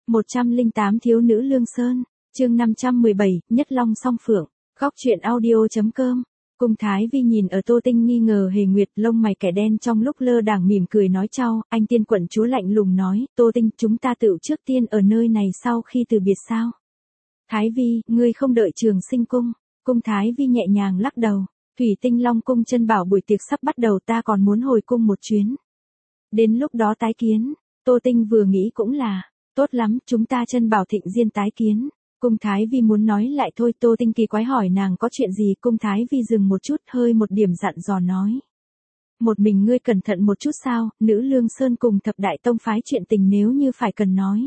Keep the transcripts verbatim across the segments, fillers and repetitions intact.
một trăm lẻ tám Thiếu nữ Lương Sơn, chương năm trăm mười bảy, Nhất Long Song Phượng, góc truyện audio.com. Cung Thái Vi nhìn ở Tô Tinh nghi ngờ hề nguyệt, lông mày kẻ đen trong lúc lơ đãng mỉm cười nói chau, anh tiên quận chúa lạnh lùng nói, Tô Tinh, chúng ta tựu trước tiên ở nơi này sau khi từ biệt sao? Thái Vi, ngươi không đợi Trường Sinh cung. Cung Thái Vi nhẹ nhàng lắc đầu, Thủy Tinh Long cung chân bảo buổi tiệc sắp bắt đầu, ta còn muốn hồi cung một chuyến. Đến lúc đó tái kiến. Tô Tinh vừa nghĩ cũng là, tốt lắm, chúng ta chân bảo thịnh diên tái kiến. Cung Thái Vi muốn nói lại thôi, Tô Tinh kỳ quái hỏi nàng có chuyện gì, Cung Thái Vi dừng một chút, hơi một điểm dặn dò nói. Một mình ngươi cẩn thận một chút sao, nữ Lương Sơn cùng thập đại tông phái chuyện tình nếu như phải cần nói.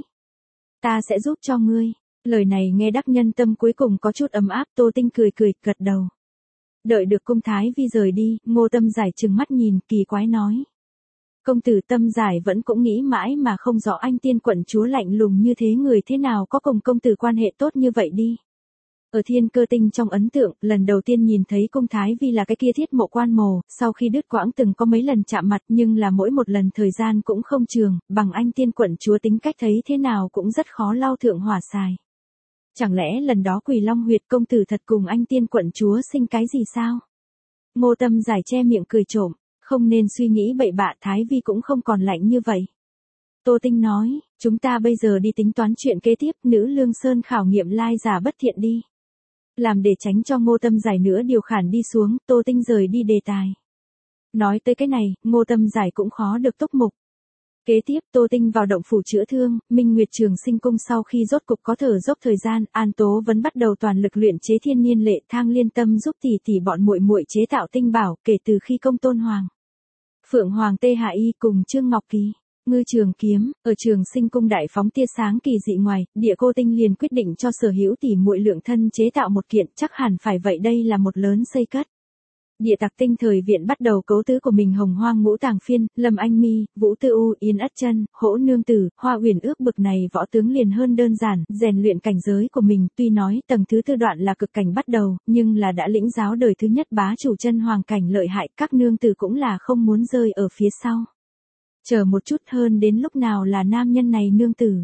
Ta sẽ giúp cho ngươi. Lời này nghe đắc nhân tâm cuối cùng có chút ấm áp, Tô Tinh cười cười, gật đầu. Đợi được Cung Thái Vi rời đi, Ngô Tâm Giải trừng mắt nhìn, kỳ quái nói. Công tử Tâm Giải vẫn cũng nghĩ mãi mà không rõ anh tiên quận chúa lạnh lùng như thế người thế nào có cùng công tử quan hệ tốt như vậy đi. Ở Thiên Cơ Tinh trong ấn tượng, lần đầu tiên nhìn thấy Cung Thái Vi là cái kia Thiết Mộ Quan Mồ, sau khi đứt quãng từng có mấy lần chạm mặt nhưng là mỗi một lần thời gian cũng không trường, bằng anh tiên quận chúa tính cách thấy thế nào cũng rất khó lau thượng hỏa xài. Chẳng lẽ lần đó Quỳ Long huyệt công tử thật cùng anh tiên quận chúa sinh cái gì sao? Ngô Tâm Giải che miệng cười trộm, không nên suy nghĩ bậy bạ, Thái Vi cũng không còn lạnh như vậy. Tô Tinh nói, chúng ta bây giờ đi tính toán chuyện kế tiếp, nữ Lương Sơn khảo nghiệm lai giả bất thiện đi. Làm để tránh cho Ngô Tâm Giải nữa điều khản đi xuống, Tô Tinh rời đi đề tài. Nói tới cái này, Ngô Tâm Giải cũng khó được túc mục. Kế tiếp Tô Tinh vào động phủ chữa thương, Minh Nguyệt Trường Sinh cung sau khi rốt cục có thở dốc thời gian, An Tố vẫn bắt đầu toàn lực luyện chế thiên niên lệ, Thang Liên Tâm giúp tỷ tỷ bọn muội muội chế tạo tinh bảo, kể từ khi công tôn hoàng. Phượng Hoàng Tê Hạ Y cùng Trương Ngọc Kỳ, Ngư Trường Kiếm, ở Trường Sinh cung đại phóng tia sáng kỳ dị ngoài, Địa Cô Tinh liền quyết định cho sở hữu tỷ muội lượng thân chế tạo một kiện, chắc hẳn phải vậy đây là một lớn xây cất. Địa Tặc Tinh thời viện bắt đầu cấu tứ của mình, Hồng Hoang Ngũ Tàng Phiên, Lâm Anh Mi, Vũ Tư U, Yên Ất Chân, Hỗ Nương Tử, Hoa Uyển Ước bực này võ tướng liền hơn đơn giản, rèn luyện cảnh giới của mình, tuy nói tầng thứ tư đoạn là cực cảnh bắt đầu, nhưng là đã lĩnh giáo đời thứ nhất bá chủ chân hoàng cảnh lợi hại, các nương tử cũng là không muốn rơi ở phía sau. Chờ một chút, hơn đến lúc nào là nam nhân này nương tử.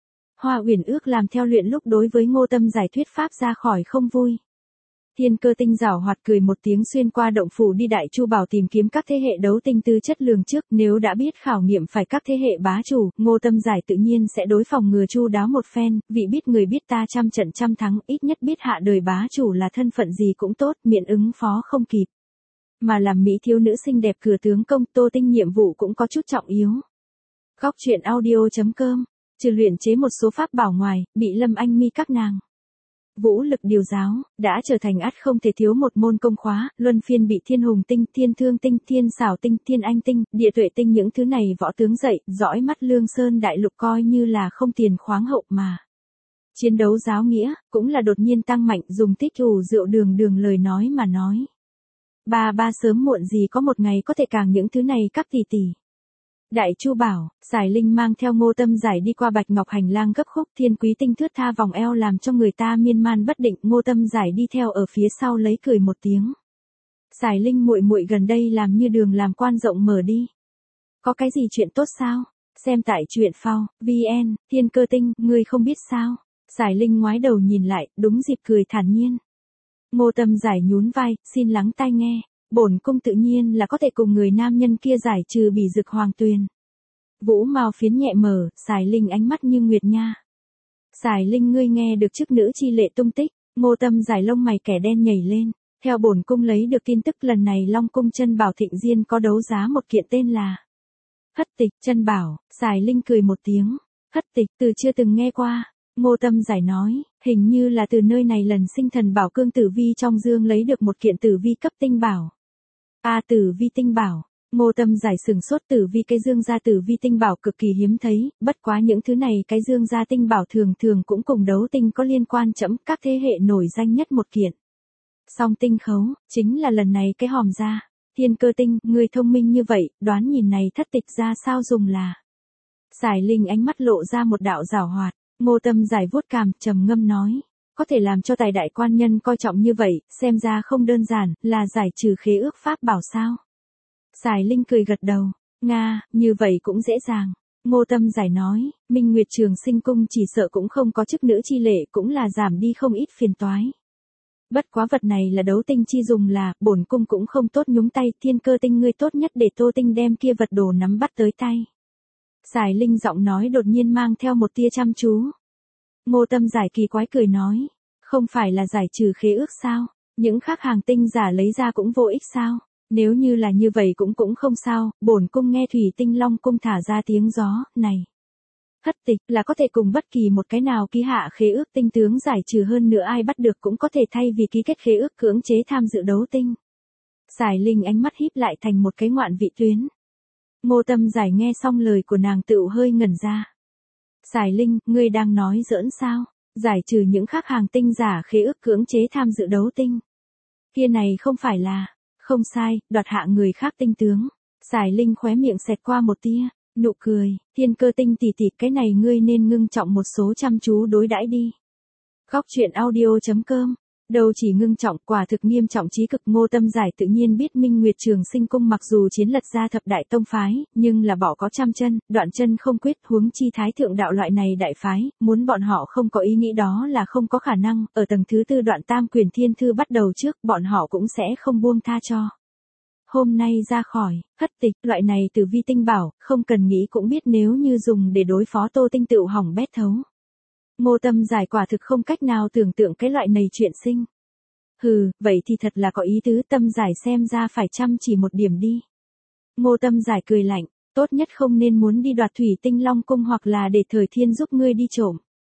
Hoa Uyển Ước làm theo luyện lúc đối với Ngô Tâm Giải thuyết pháp ra khỏi không vui. Thiên Cơ Tinh giảo hoạt cười một tiếng xuyên qua động phủ đi Đại Chu Bảo tìm kiếm các thế hệ đấu tinh tư chất lường trước, nếu đã biết khảo nghiệm phải các thế hệ bá chủ, Ngô Tâm Giải tự nhiên sẽ đối phòng ngừa chu đáo một phen, vị biết người biết ta trăm trận trăm thắng, ít nhất biết hạ đời bá chủ là thân phận gì cũng tốt, miệng ứng phó không kịp. Mà làm mỹ thiếu nữ xinh đẹp cửa tướng công, Tô Tinh nhiệm vụ cũng có chút trọng yếu. Góc truyện audio.com, trừ luyện chế một số pháp bảo ngoài, bị Lâm Anh Mi các nàng vũ lực điều giáo, đã trở thành ắt không thể thiếu một môn công khóa, luân phiên bị Thiên Hùng Tinh, Thiên Thương Tinh, Thiên Xảo Tinh, Thiên Anh Tinh, Địa Tuệ Tinh những thứ này võ tướng dạy, dõi mắt Lương Sơn đại lục coi như là không tiền khoáng hậu mà. Chiến đấu giáo nghĩa, cũng là đột nhiên tăng mạnh, dùng tích ủ rượu đường đường lời nói mà nói. Ba ba sớm muộn gì có một ngày có thể càng những thứ này các tỷ tỷ. Đại Chu Bảo, Giải Linh mang theo Ngô Tâm Giải đi qua bạch ngọc hành lang gấp khúc, thiên quý tinh thướt tha vòng eo làm cho người ta miên man bất định, Ngô Tâm Giải đi theo ở phía sau lấy cười một tiếng. Giải Linh muội muội gần đây làm như đường làm quan rộng mở đi. Có cái gì chuyện tốt sao? Xem tại truyện phao, vn, Thiên Cơ Tinh, ngươi không biết sao? Giải Linh ngoái đầu nhìn lại, đúng dịp cười thản nhiên. Ngô Tâm Giải nhún vai, xin lắng tai nghe. Bổn cung tự nhiên là có thể cùng người nam nhân kia giải trừ bỉ dực hoàng tuyền. Vũ mao phiến nhẹ mở, Giải Linh ánh mắt như nguyệt nha. Giải Linh ngươi nghe được chức nữ chi lệ tung tích, Ngô Tâm Giải lông mày kẻ đen nhảy lên. Theo bổn cung lấy được tin tức lần này Long cung chân bảo thịnh diên có đấu giá một kiện tên là Hất Tịch chân bảo, Giải Linh cười một tiếng. Hất Tịch từ chưa từng nghe qua. Ngô Tâm Giải nói, hình như là từ nơi này lần sinh thần bảo cương tử vi trong dương lấy được một kiện tử vi cấp tinh bảo. A à, tử vi tinh bảo, Ngô Tâm Giải sừng sốt, tử vi cái dương gia tử vi tinh bảo cực kỳ hiếm thấy, bất quá những thứ này cái dương gia tinh bảo thường thường cũng cùng đấu tinh có liên quan, chấm các thế hệ nổi danh nhất một kiện. Song tinh khấu, chính là lần này cái hòm ra, Thiên Cơ Tinh, người thông minh như vậy, đoán nhìn này thất tịch ra sao dùng là. Giải Linh ánh mắt lộ ra một đạo giảo hoạt, Ngô Tâm Giải vuốt cằm, trầm ngâm nói. Có thể làm cho tài đại quan nhân coi trọng như vậy, xem ra không đơn giản, là giải trừ khế ước pháp bảo sao. Giải Linh cười gật đầu, Nga, như vậy cũng dễ dàng. Ngô Tâm Giải nói, Minh Nguyệt Trường Sinh Cung chỉ sợ cũng không có chức nữ chi lệ, cũng là giảm đi không ít phiền toái. Bất quá vật này là đấu tinh chi dùng là, bổn cung cũng không tốt nhúng tay, thiên cơ tinh ngươi tốt nhất để Tô Tinh đem kia vật đồ nắm bắt tới tay. Sải Linh giọng nói đột nhiên mang theo một tia chăm chú. Ngô Tâm Giải kỳ quái cười nói, không phải là giải trừ khế ước sao, những khác hàng tinh giả lấy ra cũng vô ích sao, nếu như là như vậy cũng cũng không sao, bổn cung nghe Thủy Tinh Long cung thả ra tiếng gió, này. Thất tịch là có thể cùng bất kỳ một cái nào ký hạ khế ước tinh tướng giải trừ hơn nữa ai bắt được cũng có thể thay vì ký kết khế ước cưỡng chế tham dự đấu tinh. Sải Linh ánh mắt híp lại thành một cái ngoạn vị tuyến. Ngô Tâm Giải nghe xong lời của nàng tựu hơi ngẩn ra. Sải Linh, ngươi đang nói giỡn sao? Giải trừ những khác hàng tinh giả khế ước cưỡng chế tham dự đấu tinh. Kia này không phải là, không sai, đoạt hạ người khác tinh tướng. Sải Linh khóe miệng xẹt qua một tia, nụ cười, thiên cơ tinh tỷ tỷ cái này ngươi nên ngưng trọng một số chăm chú đối đãi đi. Góc truyện audio.com Đâu chỉ ngưng trọng, quả thực nghiêm trọng chí cực. Ngô Tâm Giải tự nhiên biết Minh Nguyệt Trường Sinh Cung mặc dù chiến lật ra thập đại tông phái, nhưng là bỏ có trăm chân, đoạn chân không quyết, huống chi thái thượng đạo loại này đại phái, muốn bọn họ không có ý nghĩ đó là không có khả năng, ở tầng thứ tư đoạn tam quyền thiên thư bắt đầu trước, bọn họ cũng sẽ không buông tha cho. Hôm nay ra khỏi, thất tịch, loại này từ vi tinh bảo, không cần nghĩ cũng biết nếu như dùng để đối phó Tô Tinh tựu hỏng bét thấu. Ngô Tâm Giải quả thực không cách nào tưởng tượng cái loại này chuyện sinh. Hừ, vậy thì thật là có ý tứ. Tâm Giải xem ra phải chăm chỉ một điểm đi. Ngô Tâm Giải cười lạnh, tốt nhất không nên muốn đi đoạt Thủy Tinh Long cung hoặc là để Thời Thiên giúp ngươi đi trộm.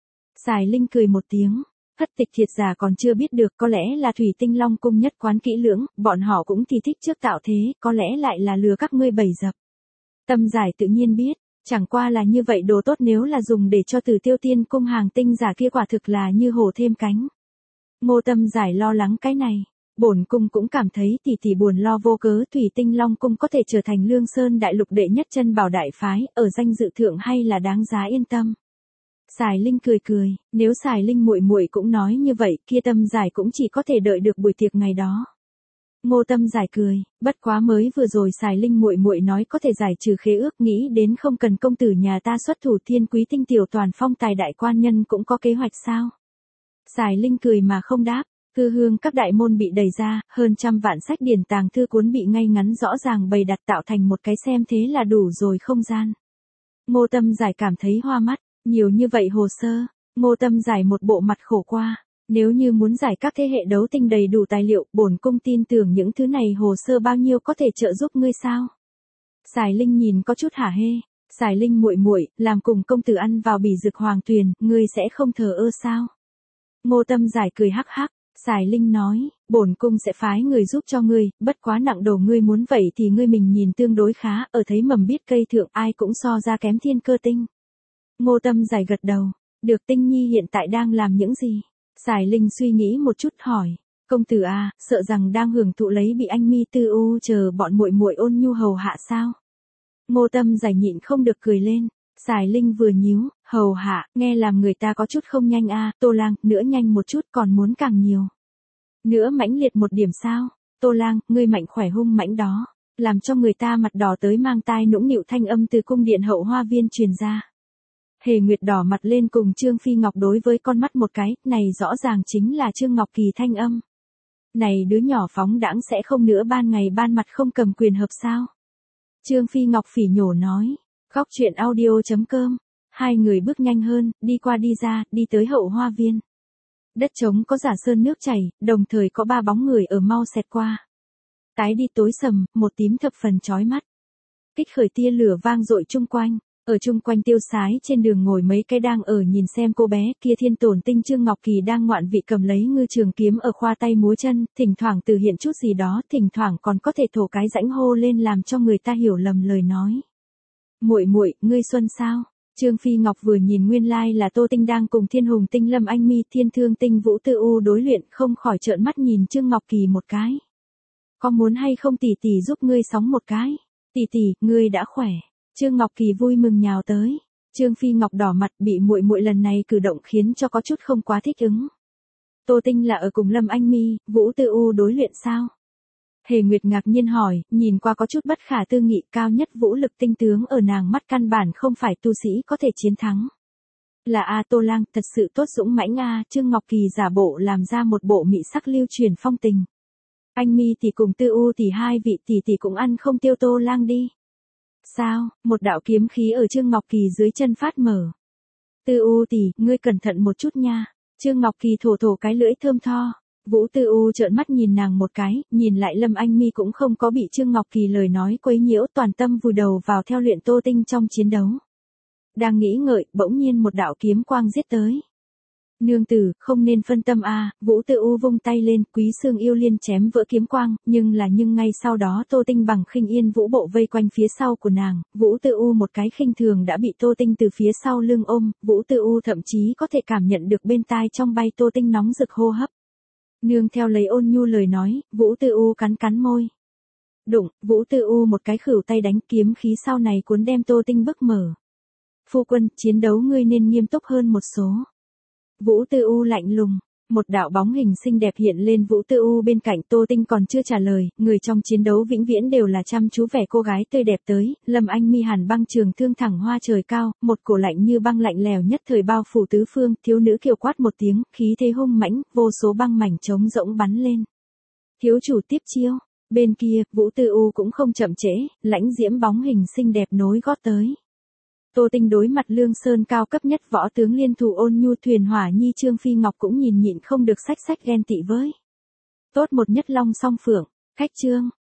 Sải Linh cười một tiếng, thất tịch thiệt giả còn chưa biết được, có lẽ là Thủy Tinh Long cung nhất quán kỹ lưỡng, bọn họ cũng thì thích trước tạo thế, có lẽ lại là lừa các ngươi bày dập. Tâm Giải tự nhiên biết. Chẳng qua là như vậy đồ tốt nếu là dùng để cho Từ Tiêu Tiên cung hàng tinh giả kia quả thực là như hổ thêm cánh. Ngô Tâm Giải lo lắng cái này, bổn cung cũng cảm thấy tỷ tỷ buồn lo vô cớ. Thủy Tinh Long cung có thể trở thành Lương Sơn đại lục đệ nhất chân bảo đại phái, ở danh dự thượng hay là đáng giá yên tâm. Sải Linh cười cười, nếu Sải Linh muội muội cũng nói như vậy, kia Tâm Giải cũng chỉ có thể đợi được buổi tiệc ngày đó. Ngô Tâm Giải cười, bất quá mới vừa rồi Sải Linh muội muội nói có thể giải trừ khế ước, nghĩ đến không cần công tử nhà ta xuất thủ, Thiên Quý Tinh tiểu toàn phong tài đại quan nhân cũng có kế hoạch sao? Sải Linh cười mà không đáp, thư hương các đại môn bị đẩy ra, hơn trăm vạn sách điển tàng thư cuốn bị ngay ngắn rõ ràng bày đặt tạo thành một cái xem thế là đủ rồi không gian. Ngô Tâm Giải cảm thấy hoa mắt, nhiều như vậy hồ sơ. Ngô Tâm Giải một bộ mặt khổ qua. Nếu như muốn giải các thế hệ đấu tinh đầy đủ tài liệu, bổn cung tin tưởng những thứ này hồ sơ bao nhiêu có thể trợ giúp ngươi sao? Sải Linh nhìn có chút hả hê, Sải Linh muội muội, làm cùng công tử ăn vào bỉ dược hoàng tuyền, ngươi sẽ không thờ ơ sao? Ngô Tâm Giải cười hắc hắc, Sải Linh nói, bổn cung sẽ phái người giúp cho ngươi, bất quá nặng đầu ngươi muốn vậy thì ngươi mình nhìn tương đối khá, ở thấy mầm biết cây thượng ai cũng so ra kém thiên cơ tinh. Ngô Tâm Giải gật đầu, được. Tinh Nhi hiện tại đang làm những gì? Sải Linh suy nghĩ một chút hỏi, công tử à, sợ rằng đang hưởng thụ lấy bị anh Mi Tư U chờ bọn muội muội ôn nhu hầu hạ sao? Ngô Tâm Giải nhịn không được cười lên, Sải Linh vừa nhíu, hầu hạ, nghe làm người ta có chút không nhanh a, à, Tô Lang, nữa nhanh một chút còn muốn càng nhiều. Nữa mãnh liệt một điểm sao? Tô Lang, ngươi mạnh khỏe hung mãnh đó, làm cho người ta mặt đỏ tới mang tai nũng nịu thanh âm từ cung điện hậu hoa viên truyền ra. Hề Nguyệt đỏ mặt lên cùng Trương Phi Ngọc đối với con mắt một cái, này rõ ràng chính là Trương Ngọc Kỳ thanh âm. Này đứa nhỏ phóng đãng sẽ không nữa ban ngày ban mặt không cầm quyền hợp sao? Trương Phi Ngọc phỉ nhổ nói, góc truyện audio.com, hai người bước nhanh hơn, đi qua đi ra, đi tới hậu hoa viên. Đất trống có giả sơn nước chảy, đồng thời có ba bóng người ở mau xẹt qua. Tái đi tối sầm, một tím thập phần chói mắt. Kích khởi tia lửa vang dội chung quanh. Ở chung quanh tiêu sái trên đường ngồi mấy cái đang ở nhìn xem cô bé kia thiên tổn tinh Trương Ngọc Kỳ đang ngoạn vị cầm lấy ngư trường kiếm ở khoa tay múa chân, thỉnh thoảng từ hiện chút gì đó, thỉnh thoảng còn có thể thổ cái rãnh hô lên làm cho người ta hiểu lầm lời nói. Muội muội, ngươi xuân sao? Trương Phi Ngọc vừa nhìn nguyên lai like là Tô Tinh đang cùng Thiên Hùng Tinh Lâm Anh Mi Thiên Thương Tinh Vũ Tư U đối luyện, không khỏi trợn mắt nhìn Trương Ngọc Kỳ một cái. Có muốn hay không tỷ tỷ giúp ngươi sóng một cái? Tỷ tỷ, ngươi đã khỏe. Trương Ngọc Kỳ vui mừng nhào tới. Trương Phi Ngọc đỏ mặt, bị muội muội lần này cử động khiến cho có chút không quá thích ứng. Tô Tinh là ở cùng Lâm Anh Mi, Vũ Tư U đối luyện sao? Hề Nguyệt ngạc nhiên hỏi, nhìn qua có chút bất khả tư nghị, cao nhất vũ lực tinh tướng ở nàng mắt căn bản không phải tu sĩ có thể chiến thắng. Là A Tô Lang, thật sự tốt dũng mãnh a, Trương Ngọc Kỳ giả bộ làm ra một bộ mị sắc lưu truyền phong tình. Anh Mi tỷ cùng Tư U tỷ hai vị tỷ tỷ cũng ăn không tiêu Tô Lang đi. Sao? Một đạo kiếm khí ở Trương Ngọc Kỳ dưới chân phát mở. Tư U tỷ, ngươi cẩn thận một chút nha. Trương Ngọc Kỳ thổ thổ cái lưỡi thơm tho. Vũ Tư U trợn mắt nhìn nàng một cái, nhìn lại Lâm Anh Mi cũng không có bị Trương Ngọc Kỳ lời nói quấy nhiễu, toàn tâm vùi đầu vào theo luyện Tô Tinh trong chiến đấu. Đang nghĩ ngợi, bỗng nhiên một đạo kiếm quang giết tới. Nương tử, không nên phân tâm a. Vũ Tư U vung tay lên, Quý Xương Yêu Liên chém vỡ kiếm quang, nhưng là nhưng ngay sau đó Tô Tinh bằng khinh yên vũ bộ vây quanh phía sau của nàng, Vũ Tư U một cái khinh thường đã bị Tô Tinh từ phía sau lưng ôm, Vũ Tư U thậm chí có thể cảm nhận được bên tai trong bay Tô Tinh nóng rực hô hấp. Nương theo lấy ôn nhu lời nói, Vũ Tư U cắn cắn môi. Đụng, Vũ Tư U một cái khửu tay đánh, kiếm khí sau này cuốn đem Tô Tinh bức mở. Phu quân, chiến đấu ngươi nên nghiêm túc hơn một số. Vũ Tư U lạnh lùng, một đạo bóng hình xinh đẹp hiện lên Vũ Tư U bên cạnh. Tô Tinh còn chưa trả lời, người trong chiến đấu vĩnh viễn đều là chăm chú vẻ cô gái tươi đẹp tới. Lâm Anh Mi hàn băng trường thương thẳng hoa trời cao, một cổ lạnh như băng lạnh lèo nhất thời bao phủ tứ phương. Thiếu nữ kiều quát một tiếng, khí thế hung mãnh, vô số băng mảnh trống rỗng bắn lên. Thiếu chủ tiếp chiêu. Bên kia, Vũ Tư U cũng không chậm trễ, lãnh diễm bóng hình xinh đẹp nối gót tới. Tô Tinh đối mặt Lương Sơn cao cấp nhất võ tướng liên thủ Ôn Nhu Thuyền Hỏa Nhi Trương Phi Ngọc cũng nhìn nhịn không được xách xách ghen tị với. Tốt một nhất long song phượng, khách Trương,